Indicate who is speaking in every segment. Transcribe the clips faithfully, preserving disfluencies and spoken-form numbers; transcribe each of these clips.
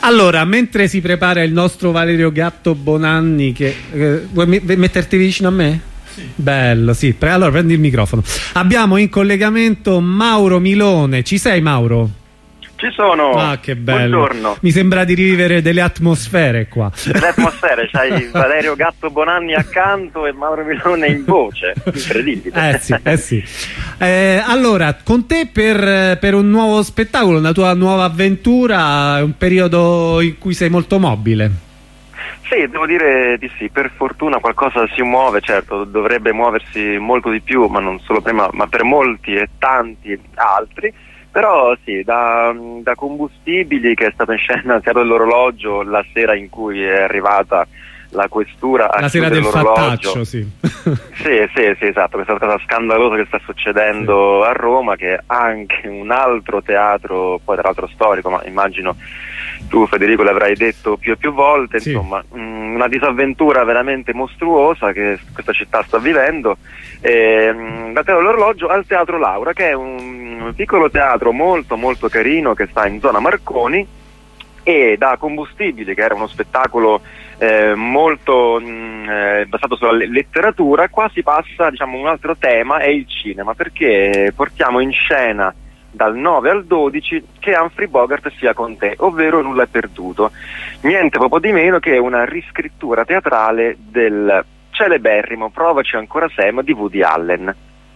Speaker 1: Allora, mentre si prepara il nostro Valerio Gatto Bonanni, che eh, vuoi me metterti vicino a me? Sì. Bello, sì. Allora prendi il microfono. Abbiamo in collegamento Mauro Milone. Ci sei, Mauro?
Speaker 2: Ci sono.
Speaker 1: Ah, che bello.
Speaker 2: Buongiorno.
Speaker 1: Mi sembra di rivivere delle atmosfere qua.
Speaker 2: Delle atmosfere, c'hai Valerio Gatto Bonanni accanto e Mauro Milone in voce. Incredibile.
Speaker 1: Eh sì, eh sì. Eh, allora, con te per, per un nuovo spettacolo, una tua nuova avventura, un periodo in cui sei molto mobile.
Speaker 2: Sì, devo dire di sì, per fortuna qualcosa si muove, certo, dovrebbe muoversi molto di più, ma non solo prima, ma per molti e tanti altri. Però sì, da, da Combustibili, che è stato in scena al Teatro dell'Orologio la sera in cui è arrivata la questura a
Speaker 1: la sera del fattaccio, sì.
Speaker 2: Sì, sì, sì, esatto, questa cosa scandalosa che sta succedendo sì. a Roma, che è anche un altro teatro, poi tra l'altro storico, ma immagino tu, Federico, l'avrai detto più e più volte, sì. Insomma, mh, una disavventura veramente mostruosa che questa città sta vivendo. E, mh, dal Teatro dell'Orologio al Teatro Laura, che è un, un piccolo teatro molto molto carino che sta in zona Marconi, e da Combustibili, che era uno spettacolo eh, molto mh, eh, basato sulla letteratura, qua si passa, diciamo, un altro tema, è il cinema, perché portiamo in scena dal nove al dodici Che Humphrey Bogart sia con te, ovvero Nulla è perduto. Niente proprio di meno che una riscrittura teatrale del celeberrimo Provaci ancora Sam di Woody Allen.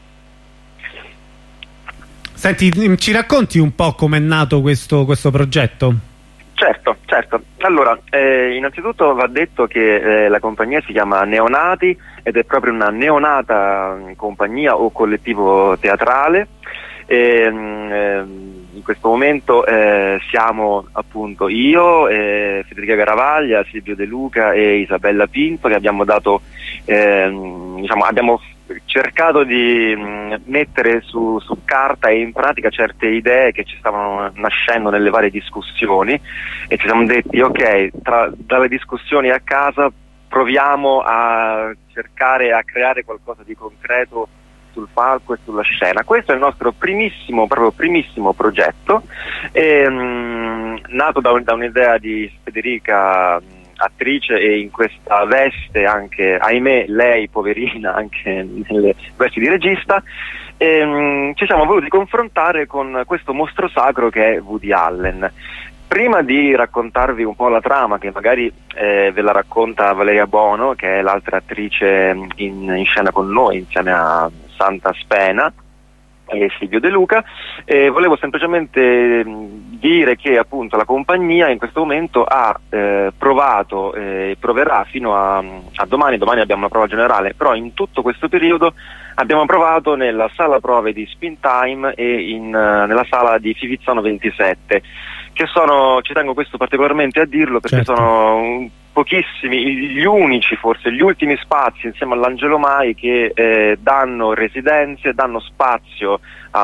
Speaker 1: Senti, ci racconti un po' com'è nato questo, questo progetto?
Speaker 2: Certo, certo. Allora, eh, innanzitutto va detto che eh, la compagnia si chiama Neonati ed è proprio una neonata compagnia o collettivo teatrale. E, eh, in questo momento eh, siamo appunto io, eh, Federica Garavaglia, Silvio De Luca e Isabella Pinto, che abbiamo dato, eh, diciamo, abbiamo cercato di mh, mettere su, su carta e in pratica certe idee che ci stavano nascendo nelle varie discussioni, e ci siamo detti ok, tra, dalle discussioni a casa proviamo a cercare a creare qualcosa di concreto sul palco e sulla scena. Questo è il nostro primissimo, proprio primissimo progetto, e, mh, nato da, un, da un'idea di Federica, attrice, e in questa veste anche, ahimè, lei poverina anche nelle vesti di regista, e, mh, ci siamo voluti confrontare con questo mostro sacro che è Woody Allen. Prima di raccontarvi un po' la trama, che magari eh, ve la racconta Valeria Bono, che è l'altra attrice in, in scena con noi insieme a Santa Spena e Silvio De Luca, eh, volevo semplicemente mh, dire che appunto la compagnia in questo momento ha eh, provato e eh, proverà fino a, a domani, domani abbiamo una prova generale, però in tutto questo periodo abbiamo provato nella sala prove di Spin Time e in, uh, nella sala di Fivizzano ventisette, che sono, ci tengo questo particolarmente a dirlo, perché certo. sono un, pochissimi, gli unici, forse gli ultimi spazi insieme all'Angelo Mai che eh, danno residenze, danno spazio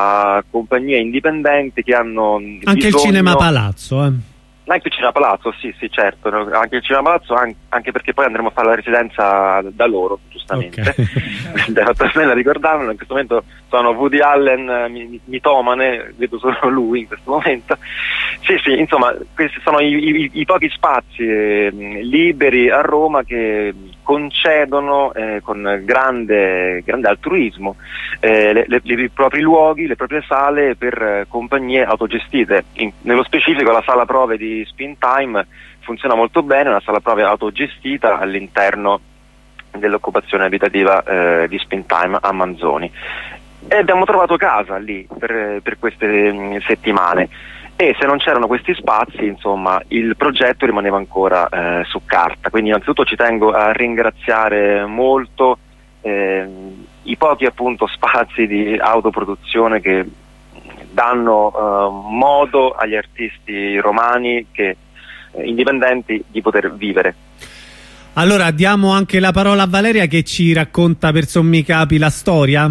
Speaker 2: a compagnie indipendenti che hanno
Speaker 1: anche bisogno... il Cinema Palazzo, eh.
Speaker 2: Anche il Cinema Palazzo, sì, sì, certo, anche il Cinema Palazzo, anche perché poi andremo a fare la residenza da loro, giustamente. Okay. Devo tornare a ricordarmelo, in questo momento sono Woody Allen mitomane, vedo solo lui in questo momento. Sì, sì, insomma, questi sono i, i, i pochi spazi eh, liberi a Roma che concedono eh, con grande, grande altruismo eh, le, le, i propri luoghi, le proprie sale per eh, compagnie autogestite. In, nello specifico la sala prove di Spin Time funziona molto bene, è una sala prove autogestita all'interno dell'occupazione abitativa eh, di Spin Time a Manzoni, e abbiamo trovato casa lì per, per queste mh, settimane. E se non c'erano questi spazi, insomma, il progetto rimaneva ancora eh, su carta. Quindi innanzitutto ci tengo a ringraziare molto eh, i pochi appunto spazi di autoproduzione che danno eh, modo agli artisti romani che eh, indipendenti di poter vivere.
Speaker 1: Allora diamo anche la parola a Valeria, che ci racconta per sommi capi la storia.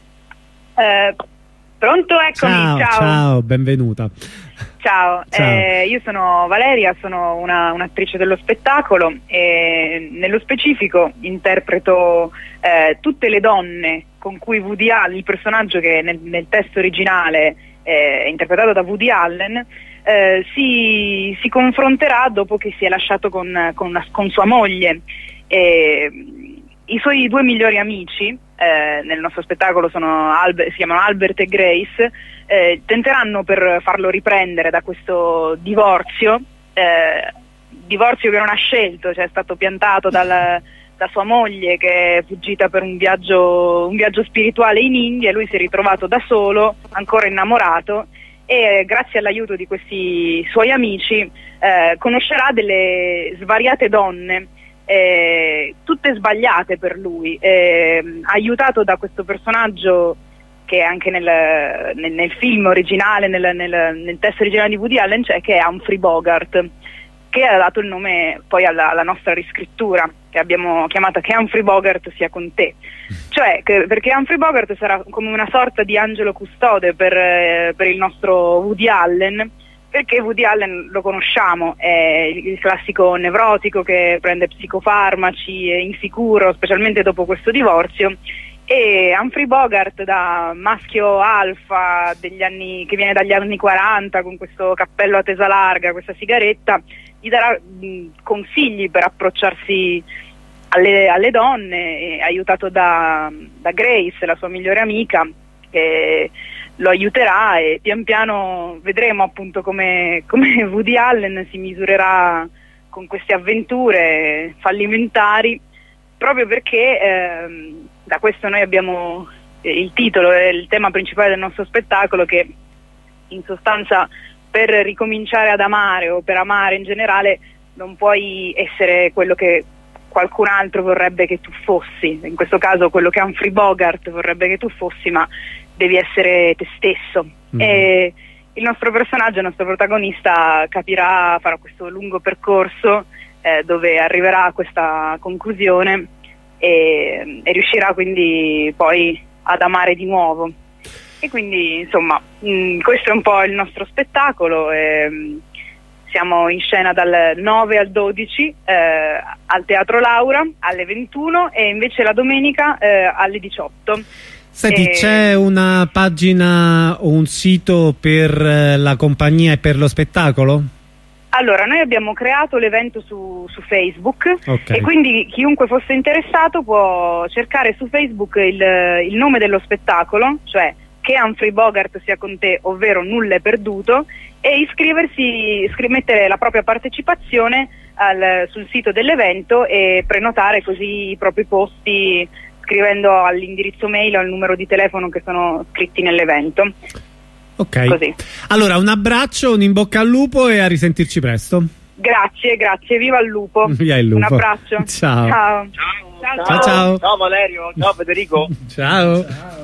Speaker 3: Eh, pronto? Eccomi,
Speaker 1: ciao,
Speaker 3: ciao.
Speaker 1: Ciao, benvenuta.
Speaker 3: Ciao,
Speaker 1: ciao.
Speaker 3: Eh, io sono Valeria, sono una, un'attrice dello spettacolo e nello specifico interpreto eh, tutte le donne con cui Woody Allen, il personaggio che nel, nel testo originale eh, è interpretato da Woody Allen, eh, si, si confronterà dopo che si è lasciato con, con, una, con sua moglie. Eh, I suoi due migliori amici eh, nel nostro spettacolo sono Albert, si chiamano Albert e Grace, eh, tenteranno per farlo riprendere da questo divorzio, eh, divorzio che non ha scelto, cioè è stato piantato dal, da sua moglie che è fuggita per un viaggio, un viaggio spirituale in India, e lui si è ritrovato da solo, ancora innamorato, e grazie all'aiuto di questi suoi amici eh, conoscerà delle svariate donne, Eh, tutte sbagliate per lui, eh, aiutato da questo personaggio che anche nel, nel, nel film originale, nel, nel, nel testo originale di Woody Allen c'è, che è Humphrey Bogart, che ha dato il nome poi alla, alla nostra riscrittura, che abbiamo chiamato Che Humphrey Bogart sia con te, cioè che, perché Humphrey Bogart sarà come una sorta di angelo custode per, eh, per il nostro Woody Allen, perché Woody Allen lo conosciamo, è il classico nevrotico che prende psicofarmaci, è insicuro, specialmente dopo questo divorzio, e Humphrey Bogart, da maschio alfa degli anni, che viene dagli anni quaranta, con questo cappello a tesa larga, questa sigaretta, gli darà mh, consigli per approcciarsi alle, alle donne, aiutato da, da Grace, la sua migliore amica, che lo aiuterà, e pian piano vedremo appunto come, come Woody Allen si misurerà con queste avventure fallimentari, proprio perché ehm, da questo noi abbiamo eh, il titolo è il tema principale del nostro spettacolo, che in sostanza per ricominciare ad amare o per amare in generale non puoi essere quello che qualcun altro vorrebbe che tu fossi, in questo caso quello che Humphrey Bogart vorrebbe che tu fossi, ma devi essere te stesso. Mm. E il nostro personaggio, il nostro protagonista capirà, farà questo lungo percorso eh, dove arriverà a questa conclusione e, e riuscirà quindi poi ad amare di nuovo. E quindi insomma mh, questo è un po' il nostro spettacolo. E, siamo in scena dal nove al dodici eh, al Teatro Laura alle ventuno, e invece la domenica eh, alle diciotto.
Speaker 1: Senti, e... c'è una pagina o un sito per la compagnia e per lo spettacolo?
Speaker 3: Allora, noi abbiamo creato l'evento su, su Facebook,
Speaker 1: okay.
Speaker 3: E quindi chiunque fosse interessato può cercare su Facebook il, il nome dello spettacolo, cioè Che Humphrey Bogart sia con te, ovvero Nulla è perduto, e iscriversi, iscri mettere la propria partecipazione al, sul sito dell'evento e prenotare così i propri posti scrivendo all'indirizzo mail o al numero di telefono che sono scritti nell'evento.
Speaker 1: Ok,
Speaker 3: così.
Speaker 1: Allora un abbraccio, un in bocca al lupo e a risentirci presto.
Speaker 3: Grazie, grazie, viva il lupo.
Speaker 1: Via il lupo.
Speaker 3: Un abbraccio.
Speaker 1: Ciao.
Speaker 3: Ciao.
Speaker 4: Ciao.
Speaker 1: Ciao, ciao.
Speaker 4: Ciao Valerio, ciao Federico.
Speaker 1: Ciao.
Speaker 4: Ciao.